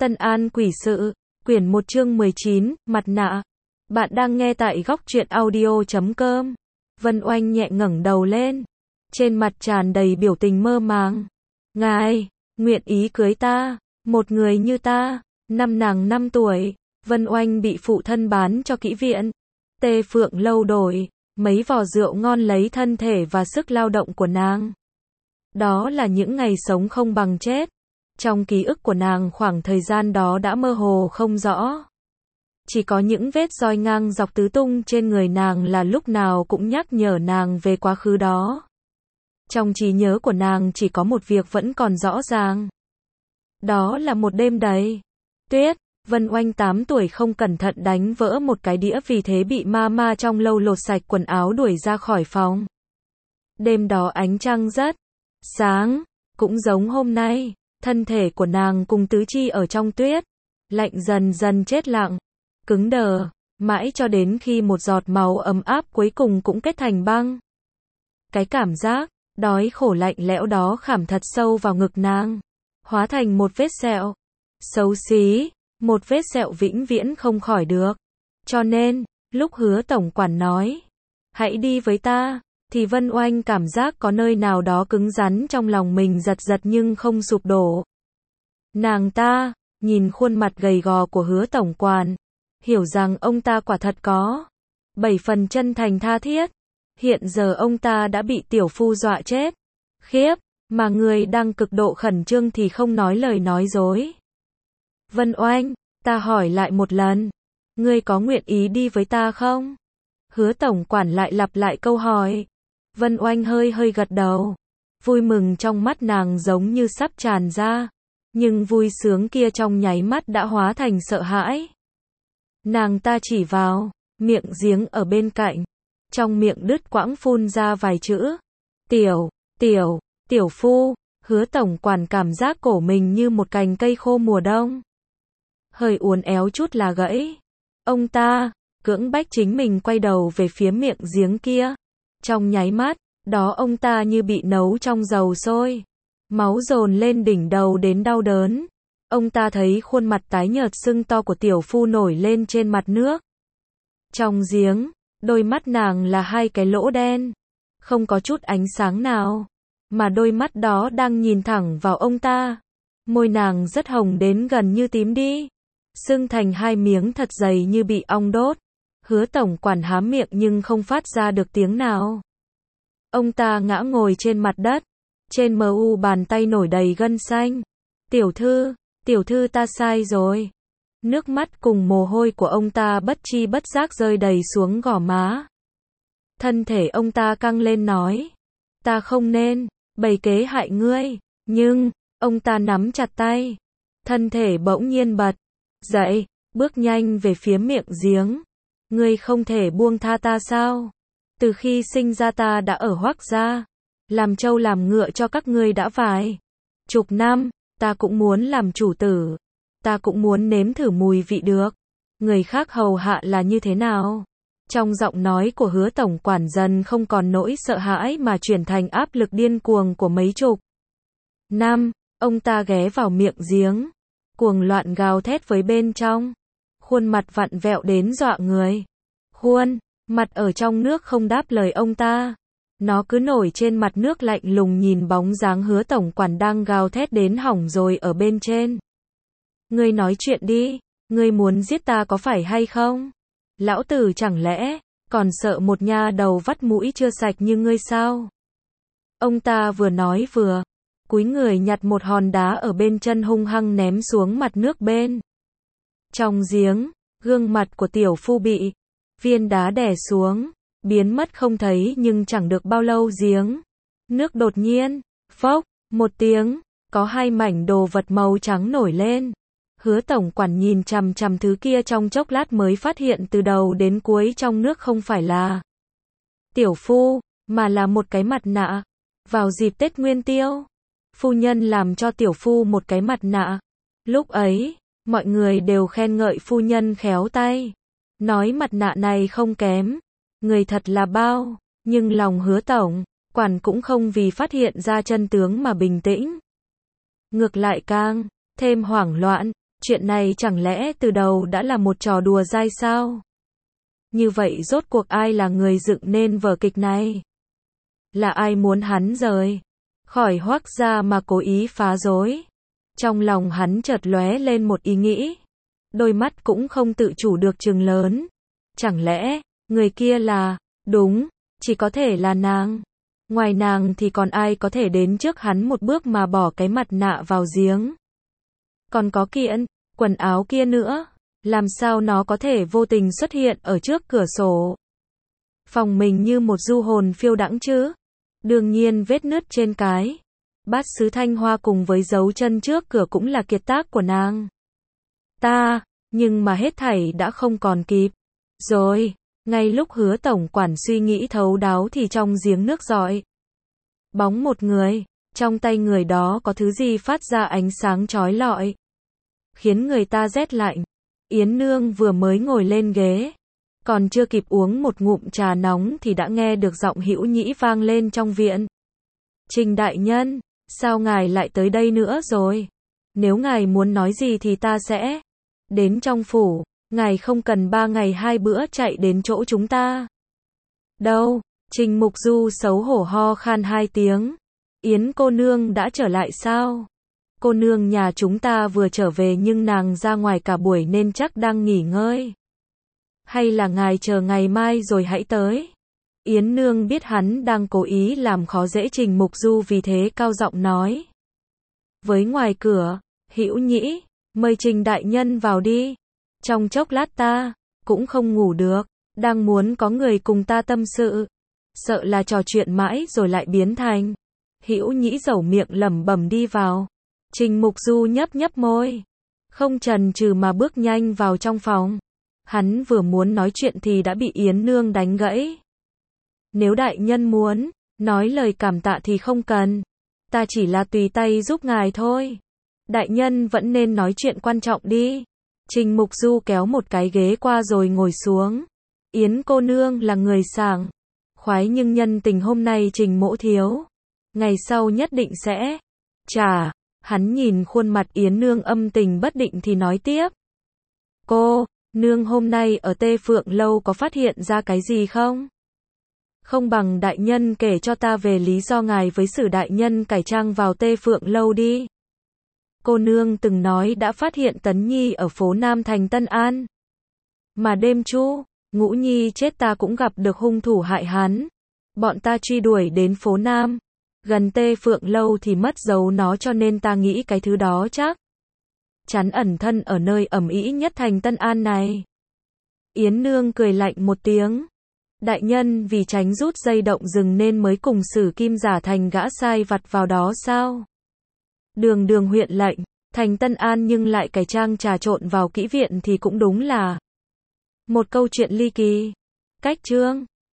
Tân An Quỷ Sự, quyển 1 chương 19, Mặt nạ. Bạn đang nghe tại góc truyện audio.com. Vân Oanh nhẹ ngẩng đầu lên, trên mặt tràn đầy biểu tình mơ màng. Ngài, nguyện ý cưới ta, một người như ta. Năm nàng 5 tuổi, Vân Oanh bị phụ thân bán cho kỹ viện. Tê Phượng Lâu đổi mấy vò rượu ngon lấy thân thể và sức lao động của nàng. Đó là những ngày sống không bằng chết. Trong ký ức của nàng khoảng thời gian đó đã mơ hồ không rõ. Chỉ có những vết roi ngang dọc tứ tung trên người nàng là lúc nào cũng nhắc nhở nàng về quá khứ đó. Trong trí nhớ của nàng chỉ có một việc vẫn còn rõ ràng. Đó là một đêm đầy tuyết, Vân Oanh 8 tuổi không cẩn thận đánh vỡ một cái đĩa, vì thế bị ma trong lâu lột sạch quần áo đuổi ra khỏi phòng. Đêm đó ánh trăng rất sáng, cũng giống hôm nay. Thân thể của nàng cùng tứ chi ở trong tuyết, lạnh dần dần chết lặng, cứng đờ, mãi cho đến khi một giọt máu ấm áp cuối cùng cũng kết thành băng. Cái cảm giác đói khổ lạnh lẽo đó khảm thật sâu vào ngực nàng, hóa thành một vết sẹo xấu xí, một vết sẹo vĩnh viễn không khỏi được. Cho nên, lúc Hứa tổng quản nói, hãy đi với ta, thì Vân Oanh cảm giác có nơi nào đó cứng rắn trong lòng mình giật nhưng không sụp đổ. Nàng ta nhìn khuôn mặt gầy gò của Hứa tổng quản, hiểu rằng ông ta quả thật có 7 phần chân thành tha thiết. Hiện giờ ông ta đã bị tiểu phu dọa chết khiếp, mà người đang cực độ khẩn trương thì không nói lời nói dối. Vân Oanh, ta hỏi lại một lần, ngươi có nguyện ý đi với ta không? Hứa tổng quản lại lặp lại câu hỏi. Vân Oanh hơi gật đầu. Vui mừng trong mắt nàng giống như sắp tràn ra, nhưng vui sướng kia trong nháy mắt đã hóa thành sợ hãi. Nàng ta chỉ vào miệng giếng ở bên cạnh, trong miệng đứt quãng phun ra vài chữ. Tiểu phu. Hứa tổng quản cảm giác cổ mình như một cành cây khô mùa đông, hơi uốn éo chút là gãy. Ông ta cưỡng bách chính mình quay đầu về phía miệng giếng kia. Trong nháy mắt đó ông ta như bị nấu trong dầu sôi, máu dồn lên đỉnh đầu đến đau đớn. Ông ta thấy khuôn mặt tái nhợt sưng to của tiểu phu nổi lên trên mặt nước. Trong giếng, đôi mắt nàng là hai cái lỗ đen, không có chút ánh sáng nào, mà đôi mắt đó đang nhìn thẳng vào ông ta. Môi nàng rất hồng đến gần như tím đi, sưng thành hai miếng thật dày như bị ong đốt. Hứa tổng quản há miệng nhưng không phát ra được tiếng nào. Ông ta ngã ngồi trên mặt đất, trên mu bàn tay nổi đầy gân xanh. Tiểu thư ta sai rồi. Nước mắt cùng mồ hôi của ông ta bất chi bất giác rơi đầy xuống gò má. Thân thể ông ta căng lên nói, ta không nên bày kế hại ngươi, nhưng ông ta nắm chặt tay, thân thể bỗng nhiên bật dậy, bước nhanh về phía miệng giếng. Ngươi không thể buông tha ta sao? Từ khi sinh ra ta đã ở Hoắc gia, làm trâu làm ngựa cho các ngươi đã vài chục năm, ta cũng muốn làm chủ tử, ta cũng muốn nếm thử mùi vị được người khác hầu hạ là như thế nào. Trong giọng nói của Hứa tổng quản dần không còn nỗi sợ hãi mà chuyển thành áp lực điên cuồng của mấy chục năm. Ông ta ghé vào miệng giếng, cuồng loạn gào thét với bên trong, khuôn mặt vặn vẹo đến dọa người. Khuôn mặt ở trong nước không đáp lời ông ta, nó cứ nổi trên mặt nước lạnh lùng nhìn bóng dáng Hứa tổng quản đang gào thét đến hỏng rồi ở bên trên. Ngươi nói chuyện đi, ngươi muốn giết ta có phải hay không? Lão tử chẳng lẽ còn sợ một nha đầu vắt mũi chưa sạch như ngươi sao? Ông ta vừa nói vừa cúi người nhặt một hòn đá ở bên chân hung hăng ném xuống mặt nước bên trong giếng. Gương mặt của tiểu phu bị viên đá đè xuống, biến mất không thấy, nhưng chẳng được bao lâu giếng nước đột nhiên phốc một tiếng, có hai mảnh đồ vật màu trắng nổi lên. Hứa tổng quản nhìn chằm chằm thứ kia trong chốc lát mới phát hiện từ đầu đến cuối trong nước không phải là tiểu phu, mà là một cái mặt nạ. Vào dịp Tết Nguyên Tiêu, phu nhân làm cho tiểu phu một cái mặt nạ. Lúc ấy, mọi người đều khen ngợi phu nhân khéo tay, nói mặt nạ này không kém, người thật là bao. Nhưng lòng Hứa tổng quản cũng không vì phát hiện ra chân tướng mà bình tĩnh, ngược lại càng thêm hoảng loạn. Chuyện này chẳng lẽ từ đầu đã là một trò đùa dai sao? Như vậy rốt cuộc ai là người dựng nên vở kịch này? Là ai muốn hắn rời khỏi Hoắc gia mà cố ý phá rối? Trong lòng hắn chợt lóe lên một ý nghĩ. Đôi mắt cũng không tự chủ được trừng lớn. Chẳng lẽ, người kia là, đúng, chỉ có thể là nàng. Ngoài nàng thì còn ai có thể đến trước hắn một bước mà bỏ cái mặt nạ vào giếng. Còn có kiện, quần áo kia nữa, làm sao nó có thể vô tình xuất hiện ở trước cửa sổ. Phòng mình như một du hồn phiêu đãng chứ. Đương nhiên vết nứt trên cái bát sứ thanh hoa cùng với dấu chân trước cửa cũng là kiệt tác của nàng. Nhưng mà hết thảy đã không còn kịp. Rồi, ngay lúc Hứa tổng quản suy nghĩ thấu đáo thì trong giếng nước rọi bóng một người, trong tay người đó có thứ gì phát ra ánh sáng chói lọi, khiến người ta rét lạnh. Yến Nương vừa mới ngồi lên ghế, còn chưa kịp uống một ngụm trà nóng thì đã nghe được giọng Hữu Nhĩ vang lên trong viện. Trình đại nhân, sao ngài lại tới đây nữa rồi? Nếu ngài muốn nói gì thì ta sẽ đến trong phủ, ngài không cần 3 ngày 2 bữa chạy đến chỗ chúng ta. Đâu? Trình Mục Du xấu hổ ho khan 2 tiếng. Yến cô nương đã trở lại sao? Cô nương nhà chúng ta vừa trở về nhưng nàng ra ngoài cả buổi nên chắc đang nghỉ ngơi. Hay là ngài chờ ngày mai rồi hãy tới? Yến Nương biết hắn đang cố ý làm khó dễ Trình Mục Du vì thế cao giọng nói. Với ngoài cửa, Hữu Nhĩ, mời Trình đại nhân vào đi. Trong chốc lát ta cũng không ngủ được, đang muốn có người cùng ta tâm sự. Sợ là trò chuyện mãi rồi lại biến thành. Hữu Nhĩ dẩu miệng lẩm bẩm đi vào. Trình Mục Du nhấp nhấp môi, không chần chừ mà bước nhanh vào trong phòng. Hắn vừa muốn nói chuyện thì đã bị Yến Nương đánh gãy. Nếu đại nhân muốn nói lời cảm tạ thì không cần, ta chỉ là tùy tay giúp ngài thôi. Đại nhân vẫn nên nói chuyện quan trọng đi. Trình Mục Du kéo một cái ghế qua rồi ngồi xuống. Yến cô nương là người sảng khoái nhưng nhân tình hôm nay Trình mỗ thiếu, ngày sau nhất định sẽ trả. Hắn nhìn khuôn mặt Yến Nương âm tình bất định thì nói tiếp. Cô nương hôm nay ở Tê Phượng Lâu có phát hiện ra cái gì không? Không bằng đại nhân kể cho ta về lý do ngài với Sử đại nhân cải trang vào Tê Phượng Lâu đi. Cô nương từng nói đã phát hiện Tấn Nhi ở phố Nam thành Tân An. Mà đêm Chu Ngũ Nhi chết ta cũng gặp được hung thủ hại hắn. Bọn ta truy đuổi đến phố Nam, gần Tê Phượng Lâu thì mất dấu nó cho nên ta nghĩ cái thứ đó chắc chắn ẩn thân ở nơi ẩm ĩ nhất thành Tân An này. Yến Nương cười lạnh một tiếng. Đại nhân vì tránh rút dây động rừng nên mới cùng Sử Kim giả thành gã sai vặt vào đó sao? Đường đường huyện lệnh, thành Tân An nhưng lại cải trang trà trộn vào kỹ viện thì cũng đúng là một câu chuyện ly kỳ. Cách chương